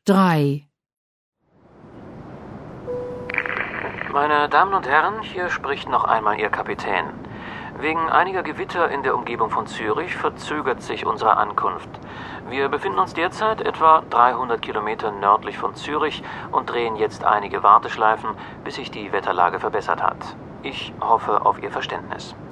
3. Meine Damen und Herren, hier spricht noch einmal Ihr Kapitän. Wegen einiger Gewitter in der Umgebung von Zürich verzögert sich unsere Ankunft. Wir befinden uns derzeit etwa 300 Kilometer nördlich von Zürich und drehen jetzt einige Warteschleifen, bis sich die Wetterlage verbessert hat. Ich hoffe auf Ihr Verständnis.